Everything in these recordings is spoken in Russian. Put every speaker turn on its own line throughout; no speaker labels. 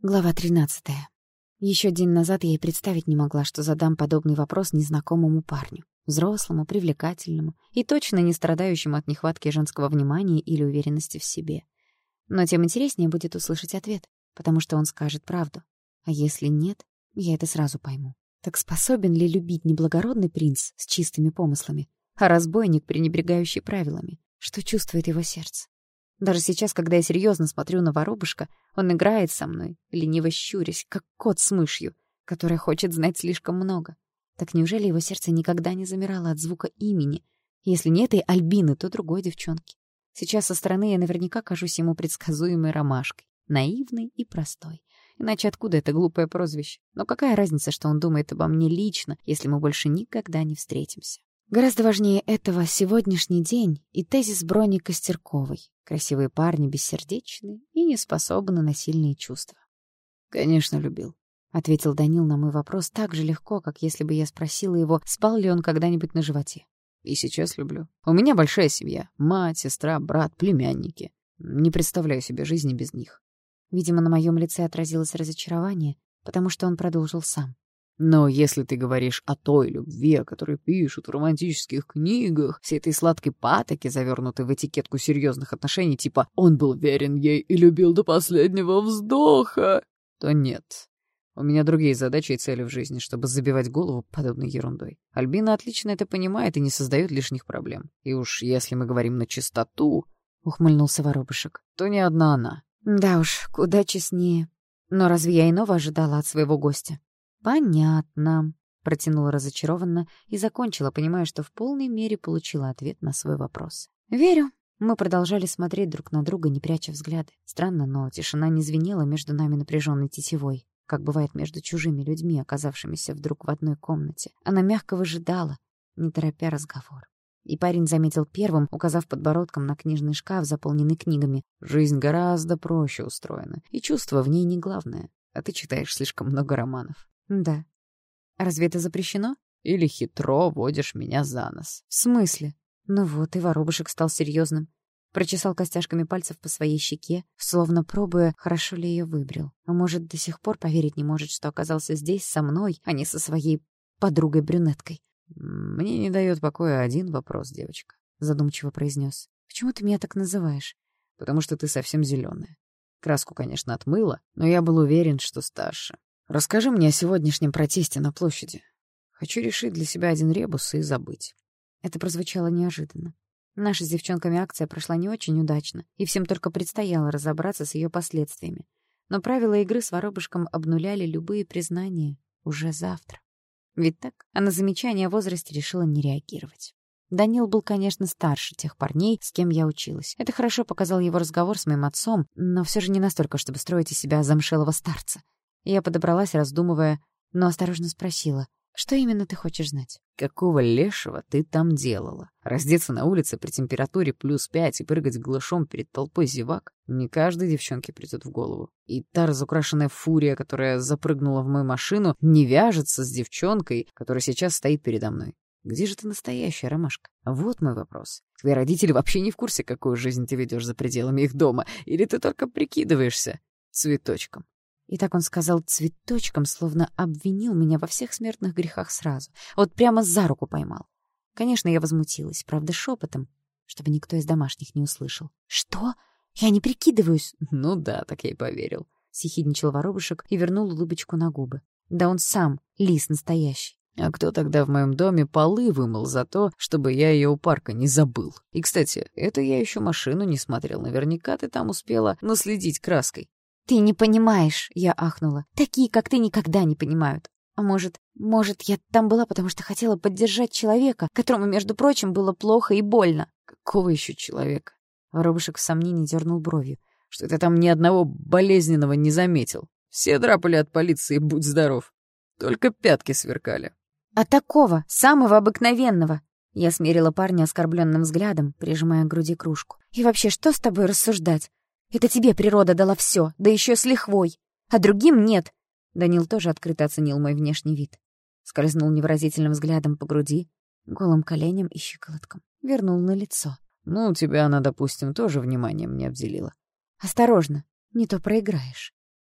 Глава 13. Еще день назад я и представить не могла, что задам подобный вопрос незнакомому парню. Взрослому, привлекательному и точно не страдающему от нехватки женского внимания или уверенности в себе. Но тем интереснее будет услышать ответ, потому что он скажет правду. А если нет, я это сразу пойму. Так способен ли любить неблагородный принц с чистыми помыслами, а разбойник, пренебрегающий правилами? Что чувствует его сердце? Даже сейчас, когда я серьезно смотрю на воробушка, он играет со мной, лениво щурясь, как кот с мышью, которая хочет знать слишком много. Так неужели его сердце никогда не замирало от звука имени? Если не этой Альбины, то другой девчонки. Сейчас со стороны я наверняка кажусь ему предсказуемой ромашкой, наивной и простой. Иначе откуда это глупое прозвище? Но какая разница, что он думает обо мне лично, если мы больше никогда не встретимся? Гораздо важнее этого сегодняшний день и тезис Брони Костерковой. Красивые парни бессердечны и не способны на сильные чувства.
«Конечно, любил»,
— ответил Данил на мой вопрос так же легко, как если бы я спросила его, спал ли он когда-нибудь на животе.
«И сейчас люблю. У меня большая семья. Мать, сестра, брат, племянники. Не представляю себе жизни без них».
Видимо, на моем лице отразилось разочарование, потому что он продолжил сам.
«Но если ты говоришь о той любви, о которой пишут в романтических книгах, всей этой сладкой патоке, завернутой в этикетку серьезных отношений, типа «он был верен ей и любил до последнего вздоха», то нет. У меня другие задачи и цели в жизни, чтобы забивать голову подобной ерундой. Альбина отлично это понимает и не создает лишних проблем. И уж если мы говорим на чистоту, — ухмыльнулся воробушек, — то не одна она.
Да уж, куда честнее. Но разве я иного ожидала от своего гостя? «Понятно», — протянула разочарованно и закончила, понимая, что в полной мере получила ответ на свой вопрос. «Верю». Мы продолжали смотреть друг на друга, не пряча взгляды. Странно, но тишина не звенела между нами напряженной тетивой, как бывает между чужими людьми, оказавшимися вдруг в одной комнате. Она мягко выжидала, не торопя разговор. И парень заметил первым, указав подбородком на книжный шкаф, заполненный книгами.
«Жизнь гораздо проще устроена, и чувство в ней не главное. А ты читаешь слишком много романов».
«Да. Разве это запрещено?»
«Или хитро водишь меня за нос».
«В смысле?» Ну вот, и воробушек стал серьезным. Прочесал костяшками пальцев по своей щеке, словно пробуя, хорошо ли ее выбрил. А может, до сих пор поверить не может, что оказался здесь со мной, а не со своей подругой-брюнеткой.
«Мне не дает покоя один вопрос, девочка», — задумчиво произнес.
«Почему ты меня так называешь?»
«Потому что ты совсем зеленая. Краску, конечно, отмыла, но я был уверен, что старше. Расскажи мне о сегодняшнем протесте на площади. Хочу решить для себя один ребус и забыть».
Это прозвучало неожиданно. Наша с девчонками акция прошла не очень удачно, и всем только предстояло разобраться с ее последствиями. Но правила игры с воробушком обнуляли любые признания уже завтра. Ведь так? А на замечание о возрасте решила не реагировать. Данил был, конечно, старше тех парней, с кем я училась. Это хорошо показал его разговор с моим отцом, но все же не настолько, чтобы строить из себя замшелого старца. Я подобралась, раздумывая, но осторожно спросила: «Что именно ты хочешь знать?»
«Какого лешего ты там делала? Раздеться на улице при температуре +5 и прыгать голышом перед толпой зевак? Не каждой девчонке придет в голову. И та разукрашенная фурия, которая запрыгнула в мою машину, не вяжется с девчонкой, которая сейчас стоит передо мной. Где же ты настоящая, ромашка? Вот мой вопрос. Твои родители вообще не в курсе, какую жизнь ты ведешь за пределами их дома, или ты только прикидываешься цветочком?»
И так он сказал цветочком, словно обвинил меня во всех смертных грехах сразу. Вот прямо за руку поймал. Конечно, я возмутилась, правда, шепотом, чтобы никто из домашних не услышал. «Что? Я не прикидываюсь!»
«Ну да, так я и поверил»,
— съехидничал воробушек и вернул улыбочку на губы. «Да он сам, лис настоящий».
«А кто тогда в моем доме полы вымыл за то, чтобы я ее у парка не забыл? И, кстати, это я еще машину не смотрел. Наверняка ты там успела наследить краской».
«Ты не понимаешь», — я ахнула. «Такие, как ты, никогда не понимают. А может, я там была, потому что хотела поддержать человека, которому, между прочим, было плохо и больно».
«Какого еще человека?»
Воробушек в сомнении дернул бровью.
«Что ты там ни одного болезненного не заметил? Все драпали от полиции, будь здоров. Только пятки сверкали».
«А такого, самого обыкновенного!» Я смерила парня оскорбленным взглядом, прижимая к груди кружку. «И вообще, что с тобой рассуждать? Это тебе природа дала все, да еще с лихвой, а другим нет». Данил тоже открыто оценил мой внешний вид. Скользнул невыразительным взглядом по груди, голым коленям и щиколоткам. Вернул на лицо.
«Ну, тебя она, допустим, тоже вниманием не обделила».
«Осторожно, не то проиграешь».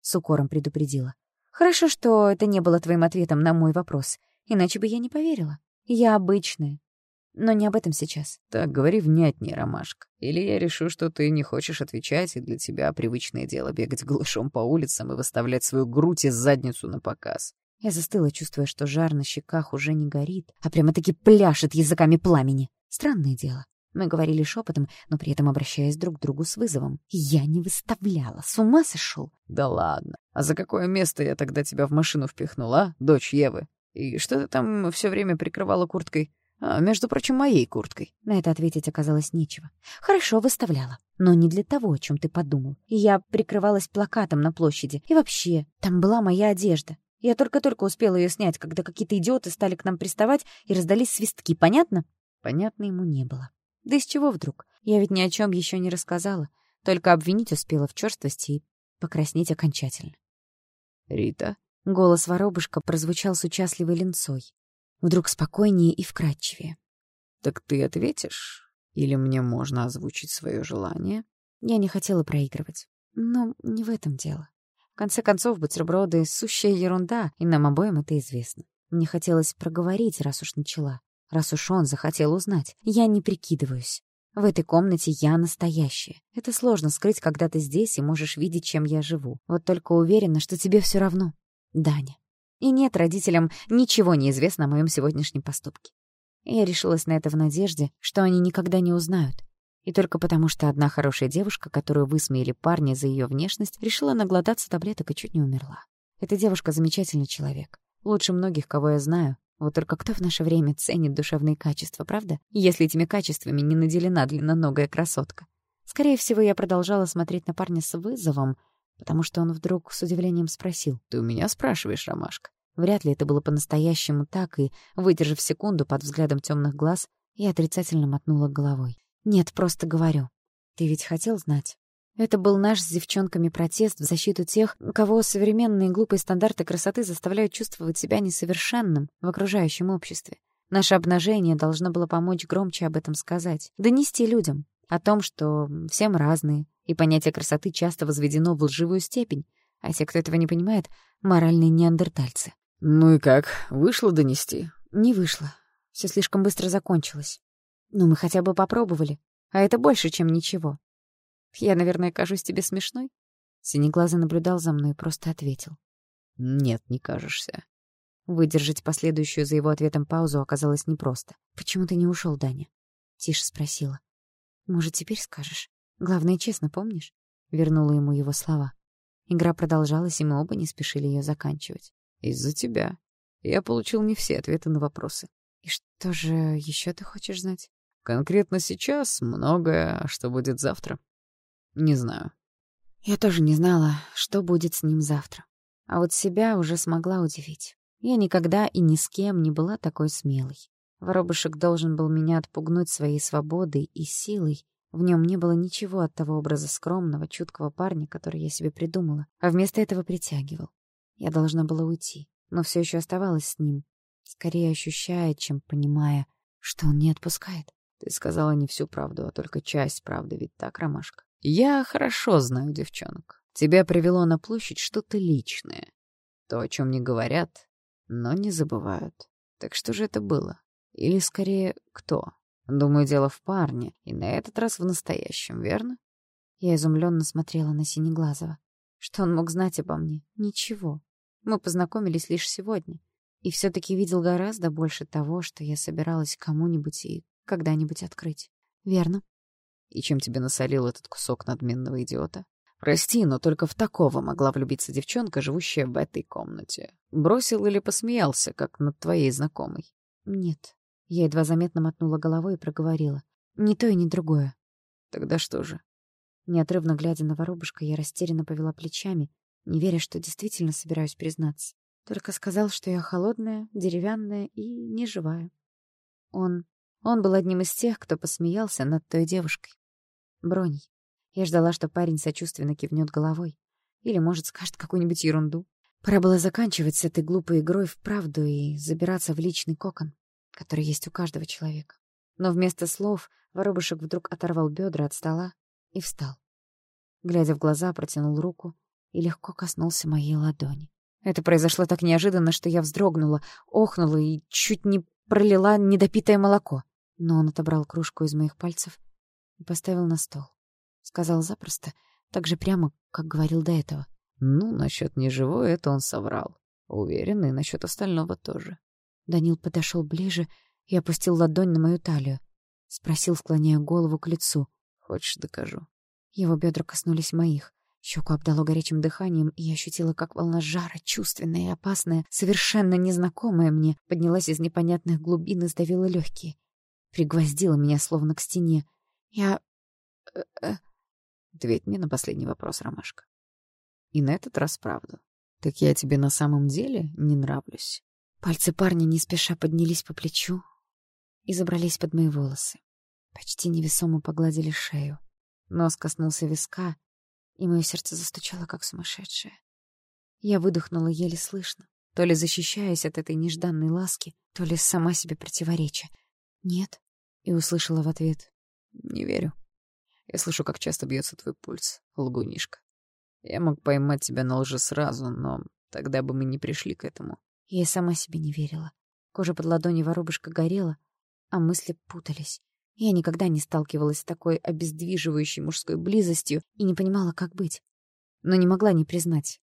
с укором предупредила. «Хорошо, что это не было твоим ответом на мой вопрос, иначе бы я не поверила. Я обычная. Но не об этом сейчас».
«Так, говори внятнее, Ромашка. Или я решу, что ты не хочешь отвечать, и для тебя привычное дело бегать голышом по улицам и выставлять свою грудь и задницу на показ».
Я застыла, чувствуя, что жар на щеках уже не горит, а прямо-таки пляшет языками пламени. Странное дело. Мы говорили шепотом, но при этом обращаясь друг к другу с вызовом. Я не выставляла. С ума сошел?
«Да ладно. А за какое место я тогда тебя в машину впихнула, дочь Евы? И что ты там все время прикрывала курткой? Между прочим, моей курткой».
На это ответить оказалось нечего. Хорошо, выставляла. Но не для того, о чем ты подумал. Я прикрывалась плакатом на площади. И вообще, там была моя одежда. Я только-только успела ее снять, когда какие-то идиоты стали к нам приставать и раздались свистки. Понятно? Понятно ему не было. Да из чего вдруг? Я ведь ни о чем еще не рассказала. Только обвинить успела в черствости и покраснеть окончательно.
«Рита?»
Голос воробушка прозвучал с участливой линцой. Вдруг спокойнее и вкрадчивее.
«Так ты ответишь? Или мне можно озвучить свое желание?»
Я не хотела проигрывать. Но не в этом дело. В конце концов, бутерброды — сущая ерунда, и нам обоим это известно. Мне хотелось проговорить, раз уж начала. Раз уж он захотел узнать. Я не прикидываюсь. В этой комнате я настоящая. Это сложно скрыть, когда ты здесь и можешь видеть, чем я живу. Вот только уверена, что тебе все равно. Даня. И нет, родителям ничего не известно о моем сегодняшнем поступке. Я решилась на это в надежде, что они никогда не узнают. И только потому, что одна хорошая девушка, которую высмеяли парни за ее внешность, решила наглотаться таблеток и чуть не умерла. Эта девушка — замечательный человек. Лучше многих, кого я знаю. Вот только кто в наше время ценит душевные качества, правда? Если этими качествами не наделена длинноногая красотка. Скорее всего, я продолжала смотреть на парня с вызовом, потому что он вдруг с удивлением спросил.
«Ты у меня спрашиваешь, Ромашка?»
Вряд ли это было по-настоящему так, и, выдержав секунду под взглядом темных глаз, я отрицательно мотнула головой. «Нет, просто говорю. Ты ведь хотел знать?» Это был наш с девчонками протест в защиту тех, кого современные глупые стандарты красоты заставляют чувствовать себя несовершенным в окружающем обществе. Наше обнажение должно было помочь громче об этом сказать, донести людям о том, что все мы разные, и понятие красоты часто возведено в лживую степень, а те, кто этого не понимает, — моральные неандертальцы.
«Ну и как? Вышло донести?»
Не вышло. Все слишком быстро закончилось. Но мы хотя бы попробовали, а это больше, чем ничего. Я, наверное, кажусь тебе смешной?» Синеглазый наблюдал за мной и просто ответил.
«Нет, не кажешься».
Выдержать последующую за его ответом паузу оказалось непросто. «Почему ты не ушел, Даня?» Тише спросила. «Может, теперь скажешь? Главное, честно, помнишь?» Вернула ему его слова. Игра продолжалась, и мы оба не спешили ее заканчивать.
«Из-за тебя. Я получил не все ответы на вопросы».
«И что же еще ты хочешь знать?»
«Конкретно сейчас многое, а что будет завтра? Не знаю».
Я тоже не знала, что будет с ним завтра. А вот себя уже смогла удивить. Я никогда и ни с кем не была такой смелой. Воробушек должен был меня отпугнуть своей свободой и силой. В нем не было ничего от того образа скромного, чуткого парня, который я себе придумала, а вместо этого притягивал. Я должна была уйти, но все еще оставалась с ним, скорее ощущая, чем понимая, что он не отпускает.
«Ты сказала не всю правду, а только часть правды, ведь так, Ромашка? Я хорошо знаю девчонок. Тебя привело на площадь что-то личное. То, о чем не говорят, но не забывают. Так что же это было? Или, скорее, кто? Думаю, дело в парне, и на этот раз в настоящем, верно?»
Я изумленно смотрела на Синеглазого. Что он мог знать обо мне? Ничего. Мы познакомились лишь сегодня. И все-таки видел гораздо больше того, что я собиралась кому-нибудь и когда-нибудь открыть. Верно.
И чем тебе насолил этот кусок надменного идиота? Прости, но только в такого могла влюбиться девчонка, живущая в этой комнате. Бросил или посмеялся, как над твоей знакомой?
Нет. Я едва заметно мотнула головой и проговорила. Ни то и ни другое.
Тогда что же?
Неотрывно глядя на воробушка, я растерянно повела плечами, не веря, что действительно собираюсь признаться. Только сказал, что я холодная, деревянная и неживая. Он был одним из тех, кто посмеялся над той девушкой. Броней. Я ждала, что парень сочувственно кивнет головой. Или, может, скажет какую-нибудь ерунду. Пора было заканчивать с этой глупой игрой в правду и забираться в личный кокон, который есть у каждого человека. Но вместо слов воробушек вдруг оторвал бедра от стола и встал. Глядя в глаза, протянул руку и легко коснулся моей ладони. Это произошло так неожиданно, что я вздрогнула, охнула и чуть не пролила недопитое молоко. Но он отобрал кружку из моих пальцев и поставил на стол. Сказал запросто, так же прямо, как говорил до этого.
Ну, насчет неживой это он соврал. Уверен, и насчет остального тоже.
Данил подошел ближе и опустил ладонь на мою талию. Спросил, склоняя голову к лицу.
Хочешь, докажу?
Его бедра коснулись моих. Щеку обдало горячим дыханием, и я ощутила, как волна жара, чувственная и опасная, совершенно незнакомая мне, поднялась из непонятных глубин и сдавила легкие. Пригвоздила меня словно к стене.
Ответь мне на последний вопрос, Ромашка. И на этот раз правду. Так я тебе на самом деле не нравлюсь?
Пальцы парня не спеша поднялись по плечу и забрались под мои волосы. Почти невесомо погладили шею. Нос коснулся виска, и мое сердце застучало, как сумасшедшее. Я выдохнула еле слышно, то ли защищаясь от этой нежданной ласки, то ли сама себе противореча. «Нет», — и услышала в ответ.
«Не верю. Я слышу, как часто бьется твой пульс, лгунишка. Я мог поймать тебя на лжи сразу, но тогда бы мы не пришли к этому».
Я и сама себе не верила. Кожа под ладонью воробушка горела, а мысли путались. Я никогда не сталкивалась с такой обездвиживающей мужской близостью и не понимала, как быть. Но не могла не признать.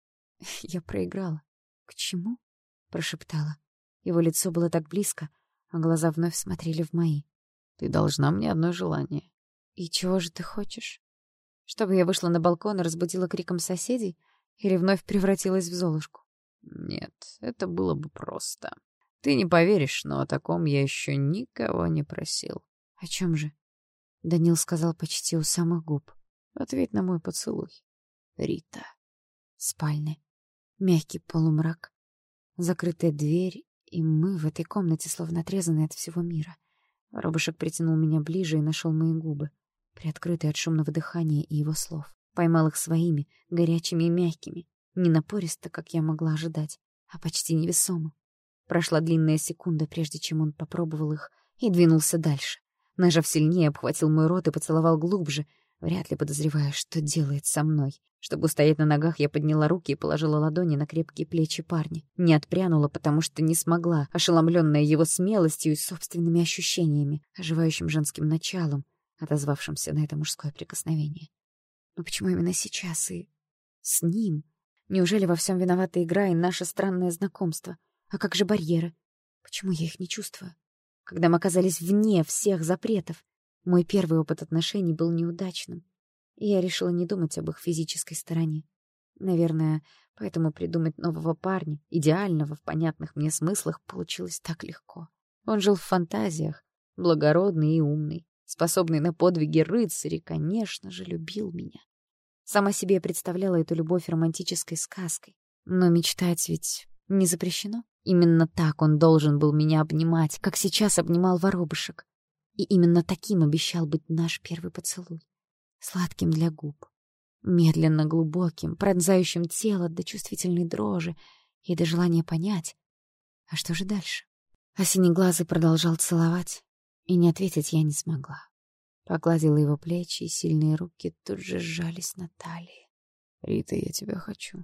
Я проиграла. «К чему?» — прошептала. Его лицо было так близко, а глаза вновь смотрели в мои.
«Ты должна мне одно желание».
«И чего же ты хочешь? Чтобы я вышла на балкон и разбудила криком соседей? Или вновь превратилась в Золушку?»
«Нет, это было бы просто. Ты не поверишь, но о таком я еще никого не просил».
«О чем же?» Данил сказал почти у самых губ.
«Ответь на мой поцелуй, Рита».
Спальня. Мягкий полумрак. Закрытая дверь, и мы в этой комнате словно отрезаны от всего мира. Воробушек притянул меня ближе и нашел мои губы, приоткрытые от шумного дыхания и его слов. Поймал их своими, горячими и мягкими. Не напористо, как я могла ожидать, а почти невесомо. Прошла длинная секунда, прежде чем он попробовал их, и двинулся дальше. Нажав сильнее, обхватил мой рот и поцеловал глубже, вряд ли подозревая, что делает со мной. Чтобы устоять на ногах, я подняла руки и положила ладони на крепкие плечи парня. Не отпрянула, потому что не смогла, ошеломленная его смелостью и собственными ощущениями, оживающим женским началом, отозвавшимся на это мужское прикосновение. Но почему именно сейчас и с ним? Неужели во всем виновата игра и наше странное знакомство? А как же барьеры? Почему я их не чувствую? Когда мы оказались вне всех запретов, мой первый опыт отношений был неудачным, и я решила не думать об их физической стороне. Наверное, поэтому придумать нового парня, идеального в понятных мне смыслах, получилось так легко. Он жил в фантазиях, благородный и умный, способный на подвиги рыцарь и, конечно же, любил меня. Сама себе я представляла эту любовь романтической сказкой. Но мечтать ведь не запрещено. Именно так он должен был меня обнимать, как сейчас обнимал воробушек. И именно таким обещал быть наш первый поцелуй. Сладким для губ, медленно глубоким, пронзающим тело до чувствительной дрожи и до желания понять, а что же дальше? А синеглазый продолжал целовать, и не ответить я не смогла. Погладила его плечи, и сильные руки тут же сжались на талии.
«Рита, я тебя хочу».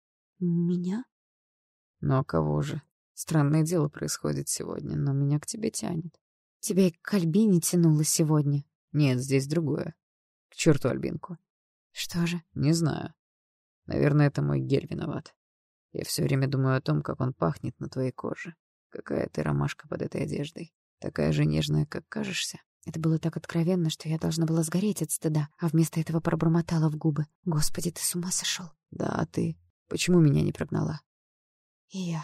«Меня?»
«Ну а кого же? Странное дело происходит сегодня, но меня к тебе тянет».
«Тебя и к Альбине тянуло сегодня».
«Нет, здесь другое. К черту Альбинку».
«Что же?»
«Не знаю. Наверное, это мой гель виноват. Я все время думаю о том, как он пахнет на твоей коже. Какая ты ромашка под этой одеждой. Такая же нежная, как кажешься».
Это было так откровенно, что я должна была сгореть от стыда, а вместо этого пробормотала в губы. «Господи, ты с ума сошел?»
«Да, а ты? Почему меня не прогнала?»
«И я».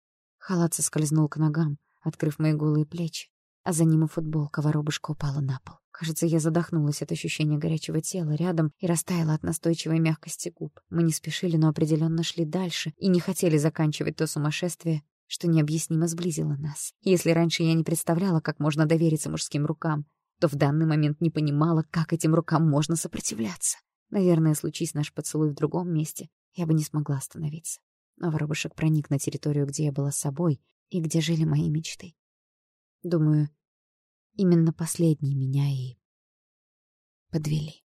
Халат соскользнул к ногам, открыв мои голые плечи, а за ним и футболка воробушка упала на пол. Кажется, я задохнулась от ощущения горячего тела рядом и растаяла от настойчивой мягкости губ. Мы не спешили, но определенно шли дальше и не хотели заканчивать то сумасшествие, что необъяснимо сблизило нас. Если раньше я не представляла, как можно довериться мужским рукам, то в данный момент не понимала, как этим рукам можно сопротивляться. Наверное, случись наш поцелуй в другом месте, я бы не смогла остановиться. Но воробушек проник на территорию, где я была собой и где жили мои мечты. Думаю, именно последние меня и подвели.